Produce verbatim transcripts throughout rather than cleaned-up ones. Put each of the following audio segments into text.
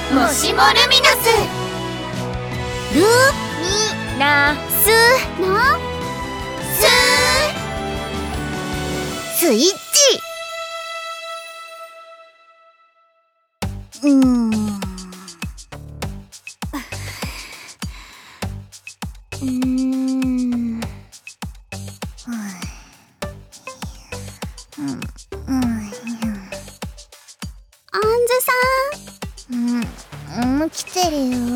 もしもルミナス。 ルミナスナススイッチ。 うーんうーんあんずさん、うん、うん、来てるよ。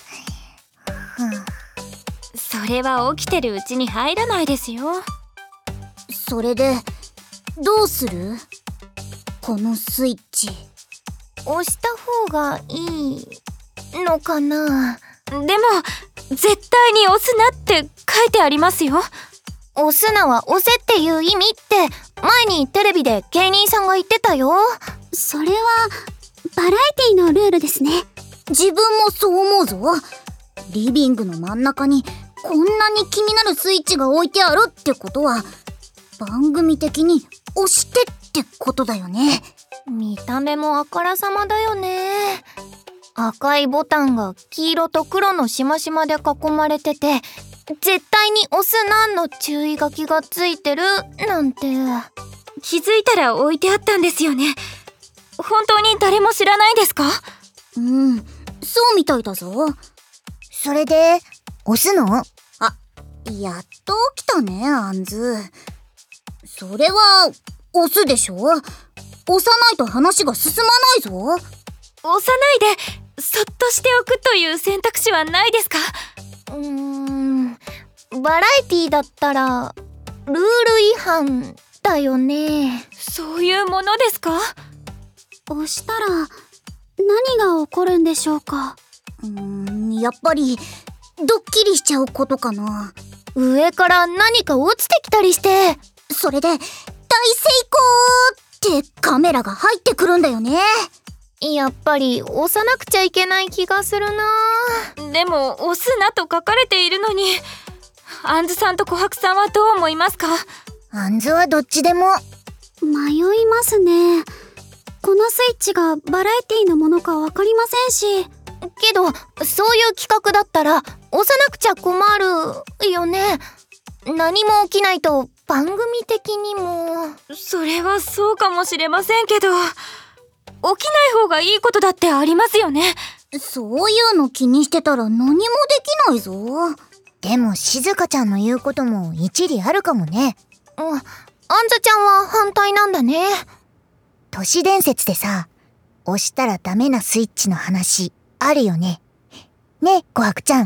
それは起きてるうちに入らないですよ。 それでどうする？このスイッチ押した方がいいのかな。でも絶対に押すなって書いてありますよ。押すなは押せっていう意味って前にテレビで芸人さんが言ってたよ。 それはバラエティのルールですね。自分もそう思うぞ。リビングの真ん中にこんなに気になるスイッチが置いてあるってことは番組的に押してってことだよね。 見た目もあからさまだよね。赤いボタンが黄色と黒のしましまで囲まれてて絶対に押すなの注意書きがついてるなんて。気づいたら置いてあったんですよね。本当に誰も知らないですか？ うん、そうみたいだぞ。 それで押すの？ あ、やっと起きたね、あんず。それは押すでしょ。押さないと話が進まないぞ。 押さないでそっとしておくという選択肢はないですか？うーん、バラエティだったらルール違反だよね。そういうものですか？ 押したら何が起こるんでしょうか？うーん、やっぱりドッキリしちゃうことかな。 上から何か落ちてきたりして、 それで大成功ってカメラが入ってくるんだよね。 やっぱり押さなくちゃいけない気がするな。でも押すなと書かれているのに。あんずさんと琥珀さんはどう思いますか？ あんずはどっちでも。 迷いますね。このスイッチがバラエティのものかわかりませんし。 けどそういう企画だったら押さなくちゃ困るよね。何も起きないと番組的にも。それはそうかもしれませんけど起きない方がいいことだってありますよね。 そういうの気にしてたら何もできないぞ。 でも静香ちゃんの言うことも一理あるかもね。 うん、あんずちゃんは反対なんだね。 都市伝説でさ、押したらダメなスイッチの話あるよね。ね、琥珀ちゃん。 はい、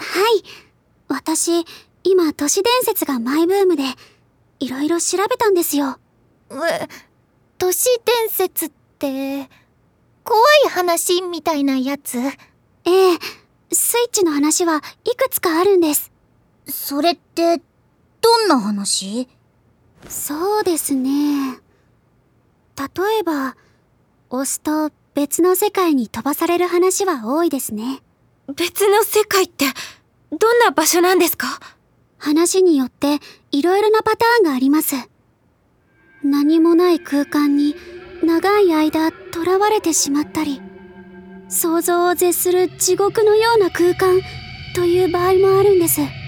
私今都市伝説がマイブームでいろいろ調べたんですよ。 え、都市伝説って怖い話みたいなやつ？ ええ、スイッチの話はいくつかあるんです。それってどんな話？そうですね。例えば押すと別の世界に飛ばされる話は多いですね。 別の世界ってどんな場所なんですか？ 話によっていろいろなパターンがあります。何もない空間に長い間囚われてしまったり、想像を絶する地獄のような空間という場合もあるんです。うにゃー、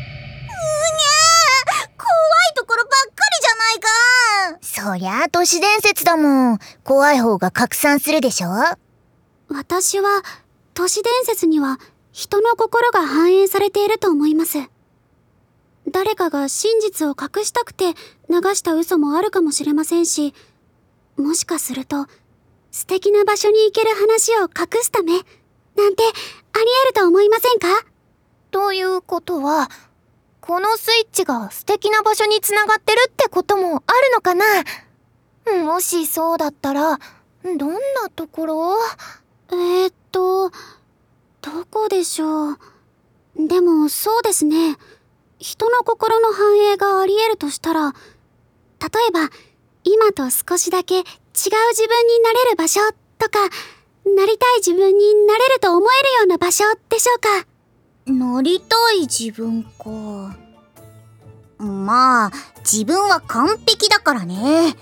怖いところばっかりじゃないか。 そりゃあ都市伝説だもん。怖い方が拡散するでしょ。 私は都市伝説には人の心が反映されていると思います。誰かが真実を隠したくて流した嘘もあるかもしれませんし、もしかすると素敵な場所に行ける話を隠すためなんてあり得ると思いませんか？ ということはこのスイッチが素敵な場所につながってるってこともあるのかな？もしそうだったらどんなところ？ えーっとどこでしょう。でもそうですね、人の心の反映があり得るとしたら、例えば今と少しだけ違う自分になれる場所とか、なりたい自分になれると思えるような場所でしょうか。なりたい自分か。まあ自分は完璧だからね。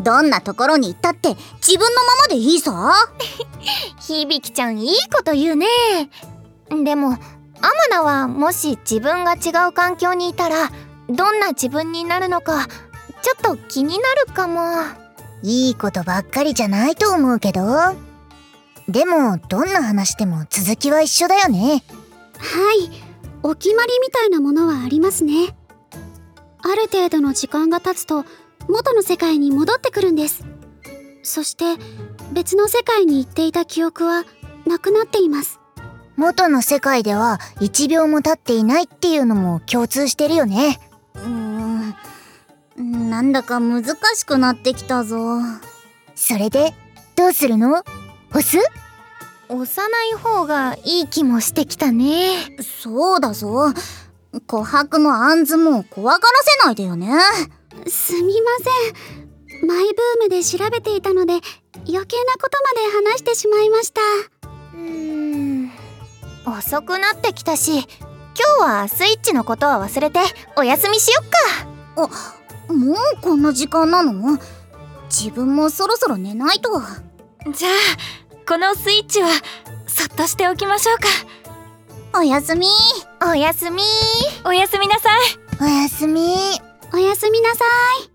どんなところに行ったって自分のままでいいさ。 響ちゃんいいこと言うね。でもアマナはもし自分が違う環境にいたらどんな自分になるのかちょっと気になるかも。 いいことばっかりじゃないと思うけど。でもどんな話でも続きは一緒だよね。 はい、お決まりみたいなものはありますね。ある程度の時間が経つと元の世界に戻ってくるんです。そして別の世界に行っていた記憶はなくなっています。 元の世界ではいちびょうも経っていないっていうのも共通してるよね。 うーん、なんだか難しくなってきたぞ。 それでどうするの？押す？ 押さない方がいい気もしてきたね。 そうだぞ。琥珀のアンズも怖がらせないでよね。すみません。マイブームで調べていたので余計なことまで話してしまいました。 うーん、遅くなってきたし今日はスイッチのことは忘れてお休みしよっか。 あ、もうこんな時間なの？自分もそろそろ寝ないと。 じゃあこのスイッチはそっとしておきましょうか。 おやすみ。 おやすみ。 おやすみなさい。 おやすみ。 おやすみなさい。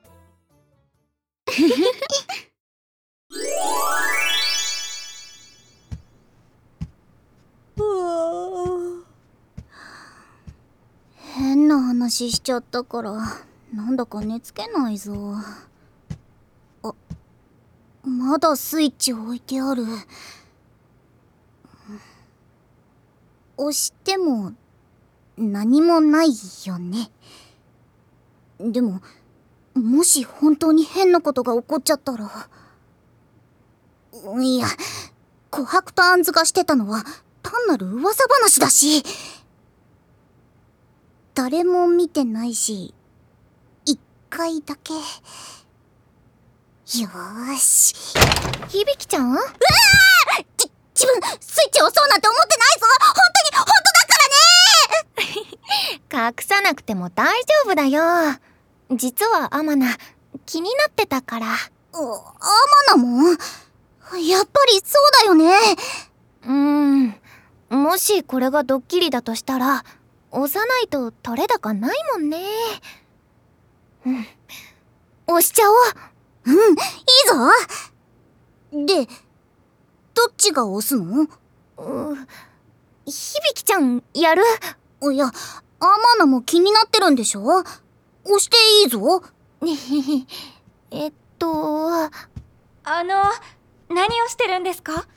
変な話しちゃったからなんだか寝つけないぞ。あ、まだスイッチ置いてある。押しても何もないよね。でももし本当に変なことが起こっちゃったら、いや、琥珀とアンズがしてたのは単なる噂話だし、誰も見てないし、一回だけ。よーし。 響ちゃん？うわー！じ、自分スイッチ押そうなんて思ってないぞ。本当に本当だからね。 隠さなくても大丈夫だよ。実はアマナ気になってたから。 アマナも？やっぱりそうだよね。 うーん、もしこれがドッキリだとしたら押さないと取れ高ないもんね。うん、押しちゃおう。 うん、いいぞ。で、どっちが押すの？ う、響ちゃんやる？ いや、アマナも気になってるんでしょ？押していいぞ。 えっとあの何をしてるんですか？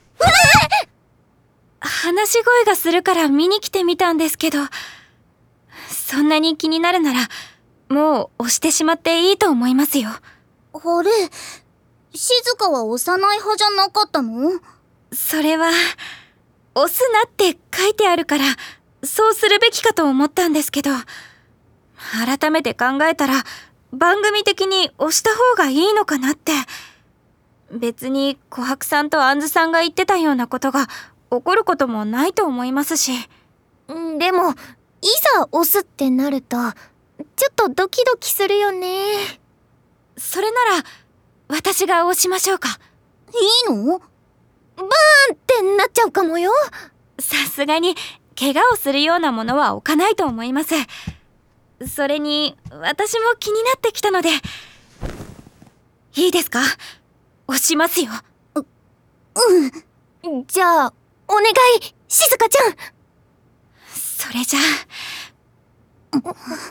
話し声がするから見に来てみたんですけど、そんなに気になるならもう押してしまっていいと思いますよ。 あれ、静香は押さない派じゃなかったの？ それは押すなって書いてあるからそうするべきかと思ったんですけど、改めて考えたら番組的に押した方がいいのかなって。別に琥珀さんとアンズさんが言ってたようなことが起こることもないと思いますし。 でもいざ押すってなるとちょっとドキドキするよね。 それなら私が押しましょうか。 いいの？ バーンってなっちゃうかもよ。 さすがに怪我をするようなものは置かないと思います。それに私も気になってきたので。いいですか？押しますよ。 う、 うん。じゃあお願い、静香ちゃん。 それじゃあ、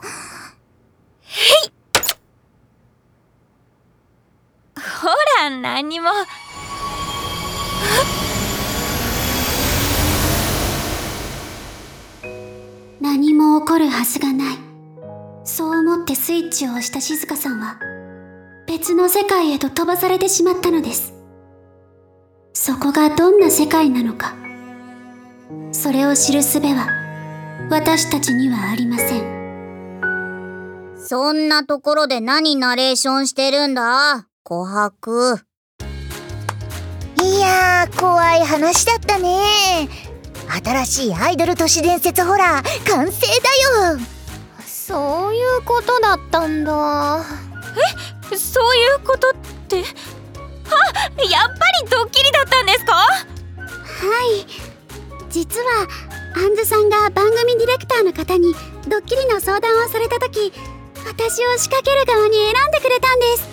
へい。ほら、何にも。 何も起こるはずがない。そう思ってスイッチを押した静香さんは別の世界へと飛ばされてしまったのです。そこがどんな世界なのか、それを知る術は私たちにはありません。そんなところで何ナレーションしてるんだ、琥珀。 いやー、怖い話だったね。新しいアイドル都市伝説ホラー完成だよ。 そういうことだったんだ。 え、 そういうことって。あ、やっぱりドッキリだったんですか？ はい、実はアンズさんが番組ディレクターの方にドッキリの相談をされた時、私を仕掛ける側に選んでくれたんです。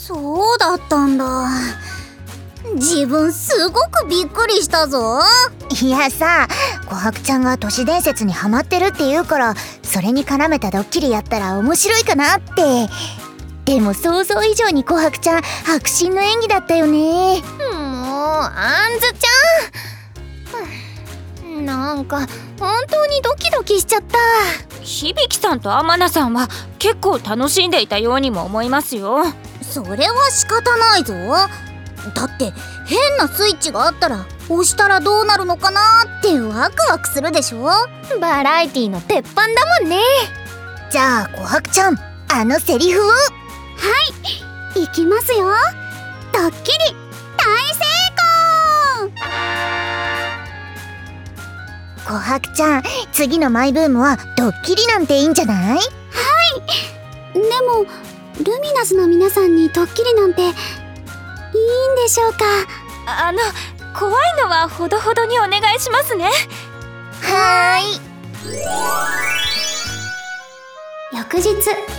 そうだったんだ。自分すごくびっくりしたぞ。いやさ、琥珀ちゃんが都市伝説にハマってるって言うから、それに絡めたドッキリやったら面白いかなって。でも想像以上に琥珀ちゃん迫真の演技だったよね。 もうあんずちゃん、なんか本当にドキドキしちゃった。 響さんと天菜さんは結構楽しんでいたようにも思いますよ。 それは仕方ないぞ。だって変なスイッチがあったら押したらどうなるのかなってワクワクするでしょ。 バラエティの鉄板だもんね。 じゃあ琥珀ちゃん、あのセリフを。はい、 いきますよ。ドッキリ大成功。琥珀ちゃん、次のマイブームはドッキリなんていいんじゃない？はい。 でもルミナスの皆さんにドッキリなんていいんでしょうか？ あの、怖いのはほどほどにお願いしますね。 はーい。 翌日、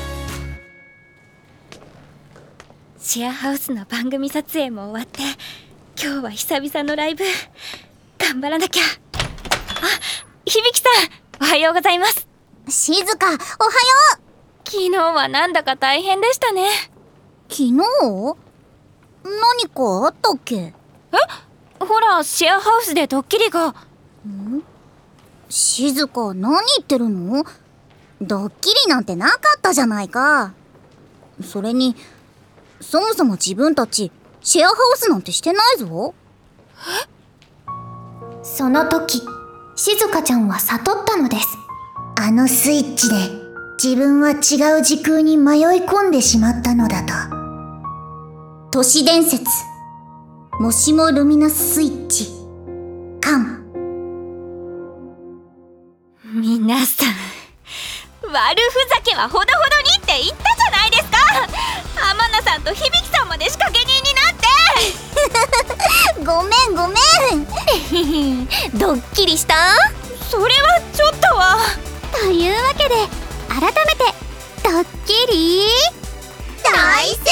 シェアハウスの番組撮影も終わって、今日は久々のライブ。頑張らなきゃ。あ、響さん、おはようございます。 静か、おはよう。 昨日はなんだか大変でしたね。 昨日？何かあったっけ？ え？ほら、シェアハウスでドッキリが。 ん？静か、何言ってるの？ドッキリなんてなかったじゃないか。それに、そもそも自分たちシェアハウスなんてしてないぞ。 その時、静香ちゃんは悟ったのです。 あのスイッチで自分は違う時空に迷い込んでしまったのだと。都市伝説、もしもルミナススイッチ、カン。 皆さん、悪ふざけはほどほどにって言ったじゃないですか。天菜さんと響さんまで仕掛け人になって。 ごめんごめん。 ドッキリした？ それはちょっとは。 というわけで改めてドッキリ大成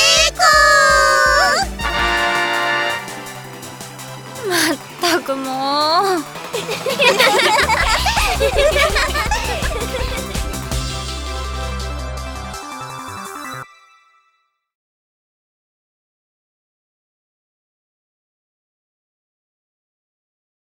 功。 まったくもう。